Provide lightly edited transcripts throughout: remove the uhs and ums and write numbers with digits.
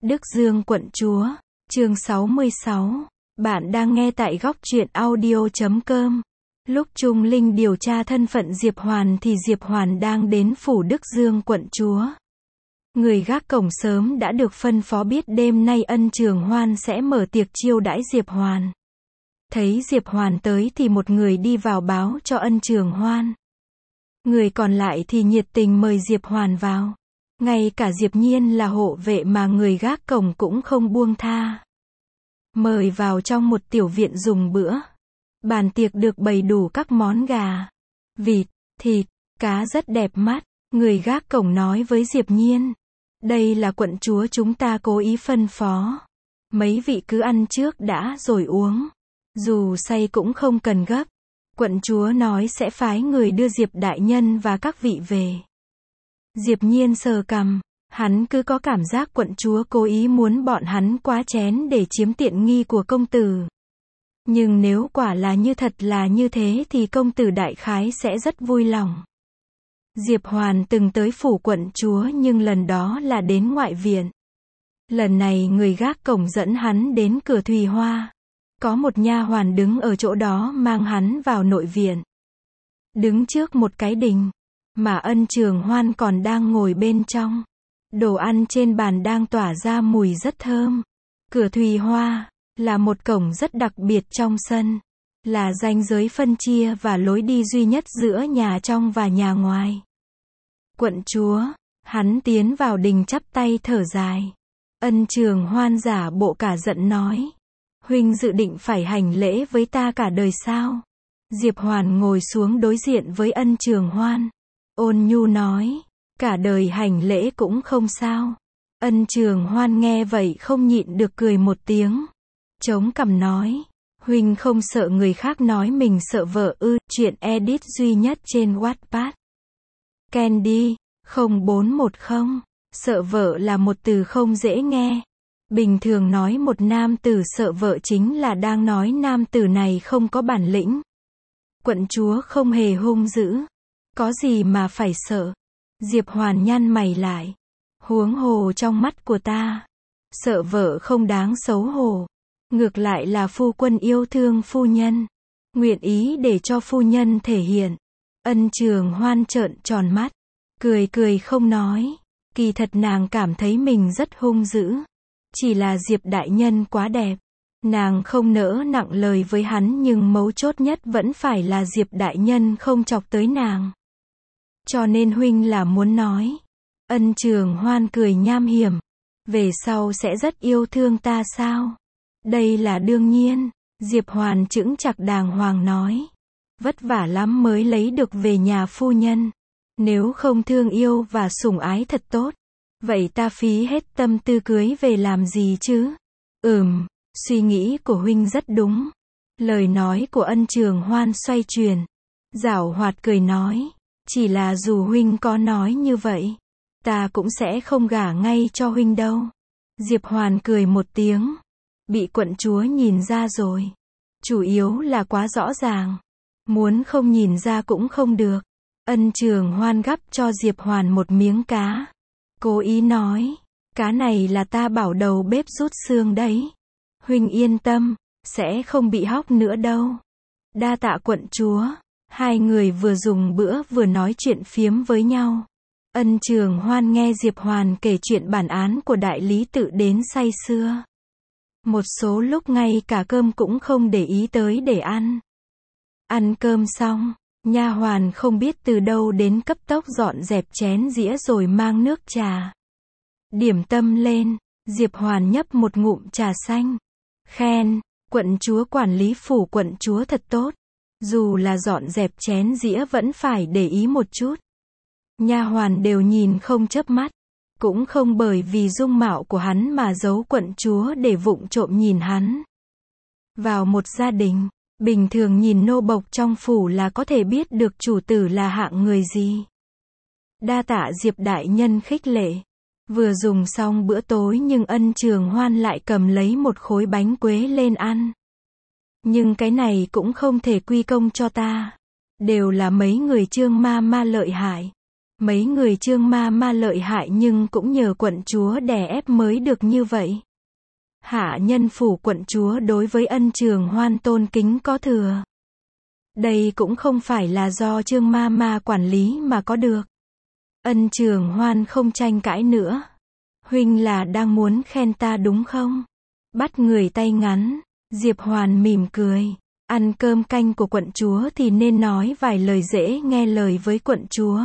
Đức Dương quận chúa, chương 66. Bạn đang nghe tại góc truyện audio.com. Lúc Trung Linh điều tra thân phận Diệp Hoàn thì Diệp Hoàn đang đến phủ Đức Dương quận chúa. Người gác cổng sớm đã được phân phó biết đêm nay Ân Trường Hoan sẽ mở tiệc chiêu đãi Diệp Hoàn. Thấy Diệp Hoàn tới thì một người đi vào báo cho Ân Trường Hoan. Người còn lại thì nhiệt tình mời Diệp Hoàn vào. Ngay cả Diệp Nhiên là hộ vệ mà người gác cổng cũng không buông tha. Mời vào trong một tiểu viện dùng bữa. Bàn tiệc được bày đủ các món gà, vịt, thịt, cá rất đẹp mắt. Người gác cổng nói với Diệp Nhiên. Đây là quận chúa chúng ta cố ý phân phó. Mấy vị cứ ăn trước đã rồi uống. Dù say cũng không cần gấp. Quận chúa nói sẽ phái người đưa Diệp đại nhân và các vị về. Diệp Nhiên sờ cằm, hắn cứ có cảm giác quận chúa cố ý muốn bọn hắn quá chén để chiếm tiện nghi của công tử. Nhưng nếu quả là như thật là như thế thì công tử đại khái sẽ rất vui lòng. Diệp Hoàn từng tới phủ quận chúa nhưng lần đó là đến ngoại viện. Lần này người gác cổng dẫn hắn đến cửa Thùy Hoa. Có một nha hoàn đứng ở chỗ đó mang hắn vào nội viện. Đứng trước một cái đình. Mà Ân Trường Hoan còn đang ngồi bên trong. Đồ ăn trên bàn đang tỏa ra mùi rất thơm. Cửa Thùy Hoa là một cổng rất đặc biệt trong sân. Là ranh giới phân chia và lối đi duy nhất giữa nhà trong và nhà ngoài. Quận chúa, hắn tiến vào đình chắp tay thở dài. Ân Trường Hoan giả bộ cả giận nói. Huynh dự định phải hành lễ với ta cả đời sao? Diệp Hoàn ngồi xuống đối diện với Ân Trường Hoan. Ôn nhu nói, cả đời hành lễ cũng không sao. Ân Trường Hoan nghe vậy không nhịn được cười một tiếng. Chống cằm nói, huynh không sợ người khác nói mình sợ vợ ư? Chuyện edit duy nhất trên Wattpad. Candy, 0410, sợ vợ là một từ không dễ nghe. Bình thường nói một nam tử sợ vợ chính là đang nói nam tử này không có bản lĩnh. Quận chúa không hề hung dữ. Có gì mà phải sợ? Diệp Hoàn nhăn mày lại. Huống hồ trong mắt của ta. Sợ vợ không đáng xấu hổ. Ngược lại là phu quân yêu thương phu nhân. Nguyện ý để cho phu nhân thể hiện. Ân Trường Hoan trợn tròn mắt. Cười cười không nói. Kỳ thật nàng cảm thấy mình rất hung dữ. Chỉ là Diệp đại nhân quá đẹp. Nàng không nỡ nặng lời với hắn nhưng mấu chốt nhất vẫn phải là Diệp đại nhân không chọc tới nàng. Cho nên huynh là muốn nói. Ân Trường Hoan cười nham hiểm. Về sau sẽ rất yêu thương ta sao? Đây là đương nhiên. Diệp Hoàn chững chạc đàng hoàng nói. Vất vả lắm mới lấy được về nhà phu nhân. Nếu không thương yêu và sủng ái thật tốt. Vậy ta phí hết tâm tư cưới về làm gì chứ? Suy nghĩ của huynh rất đúng. Lời nói của Ân Trường Hoan xoay chuyển. Giảo hoạt cười nói. Chỉ là dù huynh có nói như vậy, ta cũng sẽ không gả ngay cho huynh đâu. Diệp Hoàn cười một tiếng. Bị quận chúa nhìn ra rồi. Chủ yếu là quá rõ ràng. Muốn không nhìn ra cũng không được. Ân Trường Hoan gắp cho Diệp Hoàn một miếng cá. Cố ý nói. Cá này là ta bảo đầu bếp rút xương đấy. Huynh yên tâm, sẽ không bị hóc nữa đâu. Đa tạ quận chúa. Hai người vừa dùng bữa vừa nói chuyện phiếm với nhau. Ân Trường Hoan nghe Diệp Hoàn kể chuyện bản án của đại lý tự đến say sưa. Một số lúc ngay cả cơm cũng không để ý tới để ăn. Ăn cơm xong, nha hoàn không biết từ đâu đến cấp tốc dọn dẹp chén dĩa rồi mang nước trà. Điểm tâm lên, Diệp Hoàn nhấp một ngụm trà xanh. Khen, quận chúa quản lý phủ quận chúa thật tốt. Dù là dọn dẹp chén dĩa vẫn phải để ý một chút. Nha hoàn đều nhìn không chớp mắt. Cũng không bởi vì dung mạo của hắn mà giấu quận chúa để vụng trộm nhìn hắn. Vào một gia đình, bình thường nhìn nô bộc trong phủ là có thể biết được chủ tử là hạng người gì. Đa tạ Diệp đại nhân khích lệ. Vừa dùng xong bữa tối nhưng Ân Trường Hoan lại cầm lấy một khối bánh quế lên ăn. Nhưng cái này cũng không thể quy công cho ta. Đều là mấy người Trương ma lợi hại. Mấy người Trương ma ma lợi hại nhưng cũng nhờ quận chúa đè ép mới được như vậy. Hạ nhân phủ quận chúa đối với Ân Trường Hoan tôn kính có thừa. Đây cũng không phải là do Trương ma ma quản lý mà có được. Ân Trường Hoan không tranh cãi nữa. Huynh là đang muốn khen ta đúng không? Bắt người tay ngắn. Diệp Hoàn mỉm cười. Ăn cơm canh của quận chúa thì nên nói vài lời dễ nghe lời với quận chúa.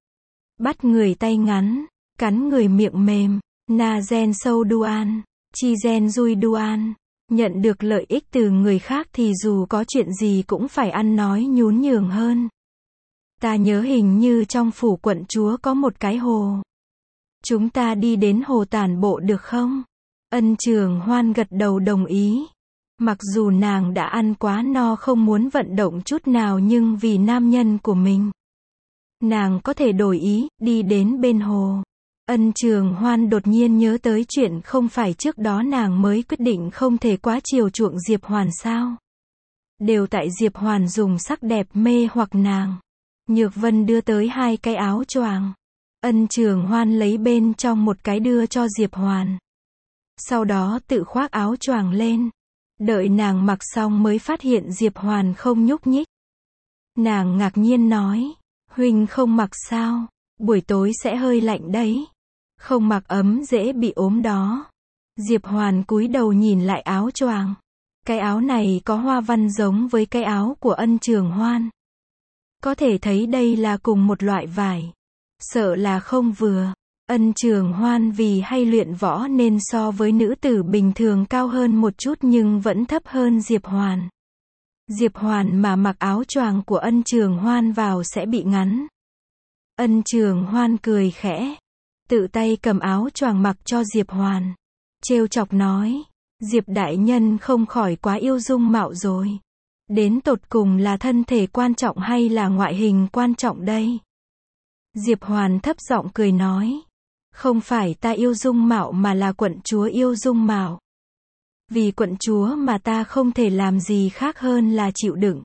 Bắt người tay ngắn. Cắn người miệng mềm. Na gen sâu duan. Chi gen dui duan. Nhận được lợi ích từ người khác thì dù có chuyện gì cũng phải ăn nói nhún nhường hơn. Ta nhớ hình như trong phủ quận chúa có một cái hồ. Chúng ta đi đến hồ tản bộ được không? Ân Trường Hoan gật đầu đồng ý. Mặc dù nàng đã ăn quá no không muốn vận động chút nào nhưng vì nam nhân của mình, nàng có thể đổi ý, đi đến bên hồ. Ân Trường Hoan đột nhiên nhớ tới chuyện không phải trước đó nàng mới quyết định không thể quá chiều chuộng Diệp Hoàn sao? Đều tại Diệp Hoàn dùng sắc đẹp mê hoặc nàng. Nhược Vân đưa tới 2 cái áo choàng. Ân Trường Hoan lấy bên trong một cái đưa cho Diệp Hoàn. Sau đó tự khoác áo choàng lên. Đợi nàng mặc xong mới phát hiện Diệp Hoàn không nhúc nhích. Nàng ngạc nhiên nói, huynh không mặc sao? Buổi tối sẽ hơi lạnh đấy. Không mặc ấm dễ bị ốm đó. Diệp Hoàn cúi đầu nhìn lại áo choàng. Cái áo này có hoa văn giống với cái áo của Ân Trường Hoan. Có thể thấy đây là cùng một loại vải. Sợ là không vừa. Ân Trường Hoan vì hay luyện võ nên so với nữ tử bình thường cao hơn một chút nhưng vẫn thấp hơn Diệp Hoàn. Diệp Hoàn mà mặc áo choàng của Ân Trường Hoan vào sẽ bị ngắn. Ân Trường Hoan cười khẽ. Tự tay cầm áo choàng mặc cho Diệp Hoàn. Trêu chọc nói. Diệp đại nhân không khỏi quá yêu dung mạo rồi. Đến tột cùng là thân thể quan trọng hay là ngoại hình quan trọng đây? Diệp Hoàn thấp giọng cười nói. Không phải ta yêu dung mạo mà là quận chúa yêu dung mạo. Vì quận chúa mà ta không thể làm gì khác hơn là chịu đựng.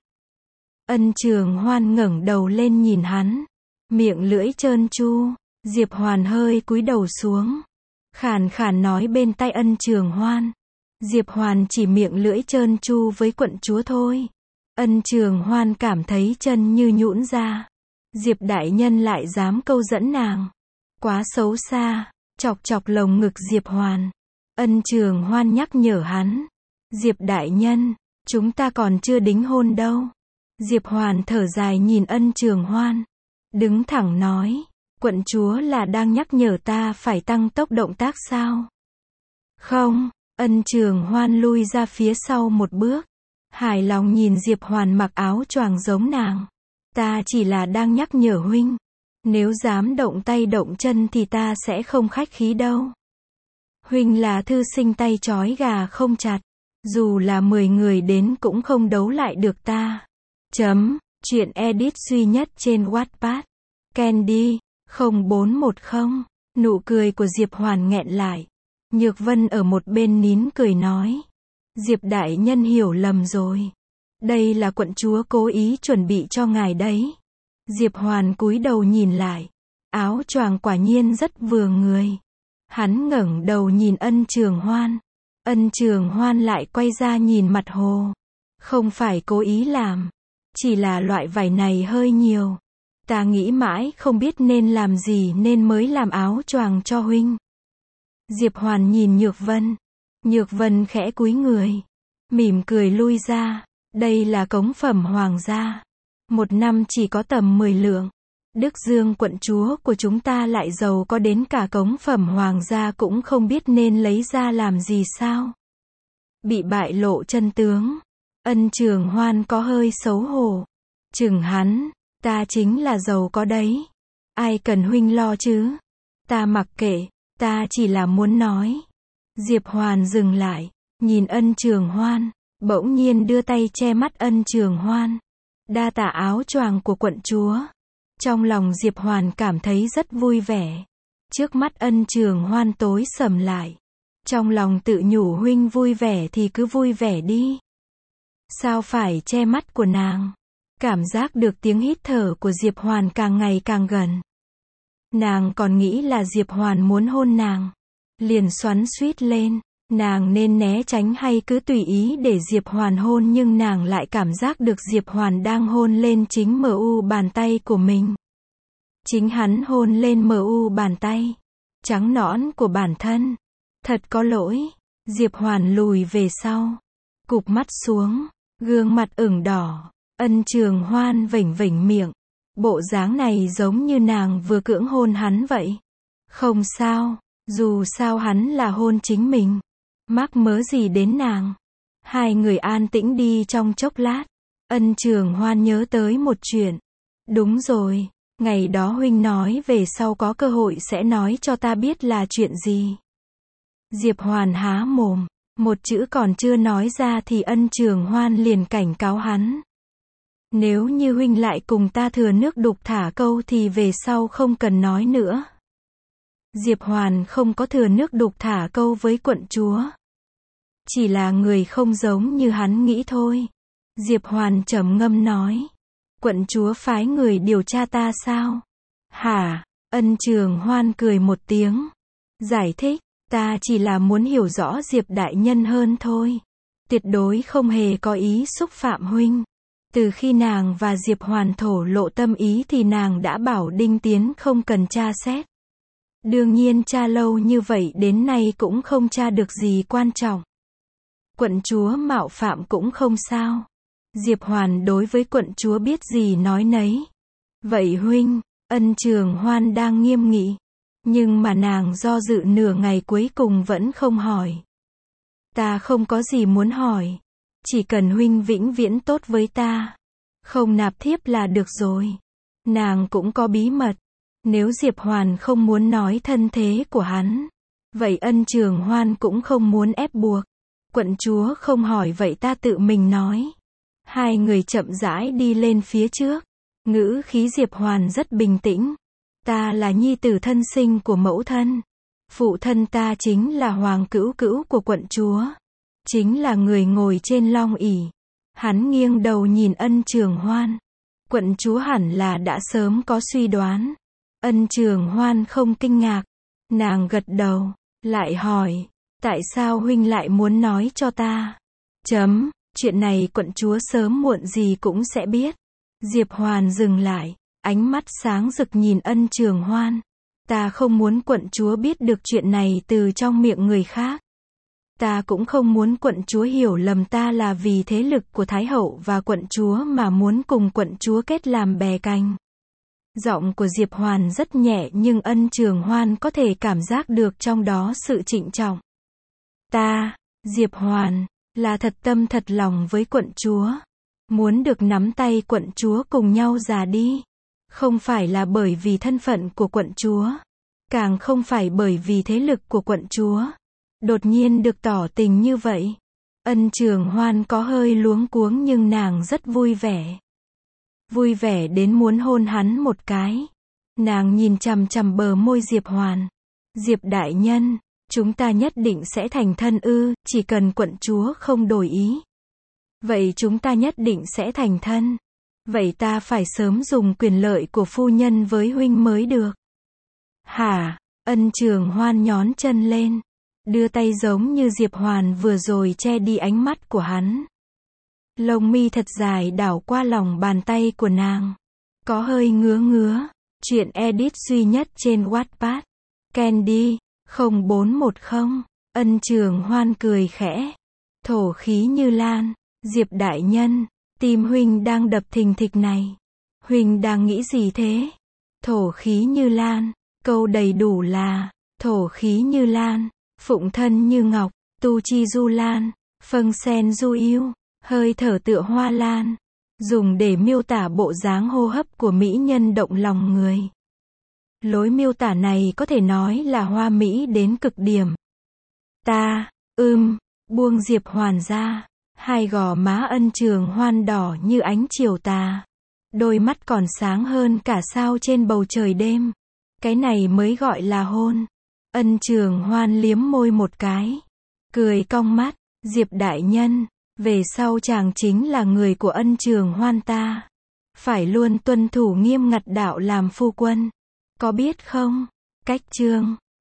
Ân Trường Hoan ngẩng đầu lên nhìn hắn. Miệng lưỡi trơn tru. Diệp Hoàn hơi cúi đầu xuống. Khàn khàn nói bên tai Ân Trường Hoan. Diệp Hoàn chỉ miệng lưỡi trơn tru với quận chúa thôi. Ân Trường Hoan cảm thấy chân như nhũn ra. Diệp đại nhân lại dám câu dẫn nàng. Quá xấu xa. Chọc chọc lồng ngực Diệp Hoàn. Ân Trường Hoan nhắc nhở hắn. Diệp đại nhân, chúng ta còn chưa đính hôn đâu. Diệp Hoàn thở dài nhìn Ân Trường Hoan. Đứng thẳng nói. Quận chúa là đang nhắc nhở ta phải tăng tốc động tác sao? Không. Ân Trường Hoan lui ra phía sau một bước. Hài lòng nhìn Diệp Hoàn mặc áo choàng giống nàng. Ta chỉ là đang nhắc nhở huynh. Nếu dám động tay động chân thì ta sẽ không khách khí đâu. Huynh là thư sinh tay trói gà không chặt. Dù là 10 người đến cũng không đấu lại được ta. Chuyện edit duy nhất trên Wattpad. Candy 0410. Nụ cười của Diệp Hoàn nghẹn lại. Nhược Vân ở một bên nín cười nói. Diệp đại nhân hiểu lầm rồi. Đây là quận chúa cố ý chuẩn bị cho ngài đấy. Diệp Hoàn cúi đầu nhìn lại. Áo choàng quả nhiên rất vừa người. Hắn ngẩng đầu nhìn Ân Trường Hoan. Ân Trường Hoan lại quay ra nhìn mặt hồ. Không phải cố ý làm. Chỉ là loại vải này hơi nhiều. Ta nghĩ mãi không biết nên làm gì nên mới làm áo choàng cho huynh. Diệp Hoàn nhìn Nhược Vân. Nhược Vân khẽ cúi người. Mỉm cười lui ra. Đây là cống phẩm hoàng gia. Một năm chỉ có tầm 10 lượng. Đức Dương quận chúa của chúng ta lại giàu có đến cả cống phẩm hoàng gia cũng không biết nên lấy ra làm gì sao. Bị bại lộ chân tướng. Ân Trường Hoan có hơi xấu hổ. Chừng hắn. Ta chính là giàu có đấy. Ai cần huynh lo chứ. Ta mặc kệ. Ta chỉ là muốn nói. Diệp Hoàn dừng lại. Nhìn Ân Trường Hoan. Bỗng nhiên đưa tay che mắt Ân Trường Hoan. Đa tạ áo choàng của quận chúa. Trong lòng Diệp Hoàn cảm thấy rất vui vẻ. Trước mắt Ân Trường Hoan tối sầm lại. Trong lòng tự nhủ huynh vui vẻ thì cứ vui vẻ đi. Sao phải che mắt của nàng? Cảm giác được tiếng hít thở của Diệp Hoàn càng ngày càng gần. Nàng còn nghĩ là Diệp Hoàn muốn hôn nàng. Liền xoắn xuýt lên. Nàng nên né tránh hay cứ tùy ý để Diệp Hoàn hôn, nhưng nàng lại cảm giác được Diệp Hoàn đang hôn lên chính mu bàn tay của mình. Chính hắn hôn lên mu bàn tay trắng nõn của bản thân. Thật có lỗi. Diệp Hoàn lùi về sau. Cụp mắt xuống. Gương mặt ửng đỏ. Ân Trường Hoan vểnh vểnh miệng. Bộ dáng này giống như nàng vừa cưỡng hôn hắn vậy. Không sao. Dù sao hắn là hôn chính mình. Mắc mớ gì đến nàng. Hai người an tĩnh đi trong chốc lát. Ân Trường Hoan nhớ tới một chuyện. Đúng rồi. Ngày đó huynh nói về sau có cơ hội sẽ nói cho ta biết là chuyện gì. Diệp Hoàn há mồm. Một chữ còn chưa nói ra thì Ân Trường Hoan liền cảnh cáo hắn. Nếu như huynh lại cùng ta thừa nước đục thả câu thì về sau không cần nói nữa. Diệp Hoàn không có thừa nước đục thả câu với quận chúa. Chỉ là người không giống như hắn nghĩ thôi. Diệp Hoàn trầm ngâm nói. Quận chúa phái người điều tra ta sao? Hả? Ân Trường Hoan cười một tiếng. Giải thích, ta chỉ là muốn hiểu rõ Diệp đại nhân hơn thôi. Tuyệt đối không hề có ý xúc phạm huynh. Từ khi nàng và Diệp Hoàn thổ lộ tâm ý thì nàng đã bảo Đinh Tiến không cần tra xét. Đương nhiên tra lâu như vậy đến nay cũng không tra được gì quan trọng. Quận chúa mạo phạm cũng không sao. Diệp Hoàn đối với quận chúa biết gì nói nấy. Vậy huynh, Ân Trường Hoan đang nghiêm nghị. Nhưng mà nàng do dự nửa ngày cuối cùng vẫn không hỏi. Ta không có gì muốn hỏi. Chỉ cần huynh vĩnh viễn tốt với ta. Không nạp thiếp là được rồi. Nàng cũng có bí mật. Nếu Diệp Hoàn không muốn nói thân thế của hắn, vậy Ân Trường Hoan cũng không muốn ép buộc. Quận chúa không hỏi vậy ta tự mình nói. Hai người chậm rãi đi lên phía trước. Ngữ khí Diệp Hoàn rất bình tĩnh. Ta là nhi tử thân sinh của mẫu thân. Phụ thân ta chính là hoàng cữu cữu của quận chúa. Chính là người ngồi trên long ỷ. Hắn nghiêng đầu nhìn Ân Trường Hoan. Quận chúa hẳn là đã sớm có suy đoán. Ân Trường Hoan không kinh ngạc. Nàng gật đầu. Lại hỏi. Tại sao huynh lại muốn nói cho ta? Chuyện này quận chúa sớm muộn gì cũng sẽ biết. Diệp Hoàn dừng lại. Ánh mắt sáng rực nhìn Ân Trường Hoan. Ta không muốn quận chúa biết được chuyện này từ trong miệng người khác. Ta cũng không muốn quận chúa hiểu lầm ta là vì thế lực của Thái hậu và quận chúa mà muốn cùng quận chúa kết làm bè cánh. Giọng của Diệp Hoàn rất nhẹ nhưng Ân Trường Hoan có thể cảm giác được trong đó sự trịnh trọng. Ta, Diệp Hoàn, là thật tâm thật lòng với quận chúa. Muốn được nắm tay quận chúa cùng nhau già đi. Không phải là bởi vì thân phận của quận chúa. Càng không phải bởi vì thế lực của quận chúa. Đột nhiên được tỏ tình như vậy. Ân Trường Hoan có hơi luống cuống nhưng nàng rất vui vẻ. Vui vẻ đến muốn hôn hắn một cái. Nàng nhìn chằm chằm bờ môi Diệp Hoàn. Diệp đại nhân, chúng ta nhất định sẽ thành thân ư, chỉ cần quận chúa không đổi ý. Vậy chúng ta nhất định sẽ thành thân. Vậy ta phải sớm dùng quyền lợi của phu nhân với huynh mới được. Hả? Ân Trường Hoan nhón chân lên. Đưa tay giống như Diệp Hoàn vừa rồi che đi ánh mắt của hắn. Lông mi thật dài đảo qua lòng bàn tay của nàng. Có hơi ngứa ngứa. Chuyện edit duy nhất trên Wattpad. Candy 0410. Ân Trường Hoan cười khẽ. Thổ khí như lan. Diệp đại nhân, tim huynh đang đập thình thịch này. Huynh đang nghĩ gì thế? Thổ khí như lan. Câu đầy đủ là thổ khí như lan, phụng thân như ngọc, tu chi du lan, phâng sen du yêu, hơi thở tựa hoa lan. Dùng để miêu tả bộ dáng hô hấp của mỹ nhân động lòng người. Lối miêu tả này có thể nói là hoa mỹ đến cực điểm. Ta, buông Diệp Hoàn ra. Hai gò má Ân Trường Hoan đỏ như ánh chiều tà. Đôi mắt còn sáng hơn cả sao trên bầu trời đêm. Cái này mới gọi là hôn. Ân Trường Hoan liếm môi một cái. Cười cong mắt. Diệp đại nhân, về sau chàng chính là người của Ân Trường Hoan ta. Phải luôn tuân thủ nghiêm ngặt đạo làm phu quân. Có biết không? Cách chương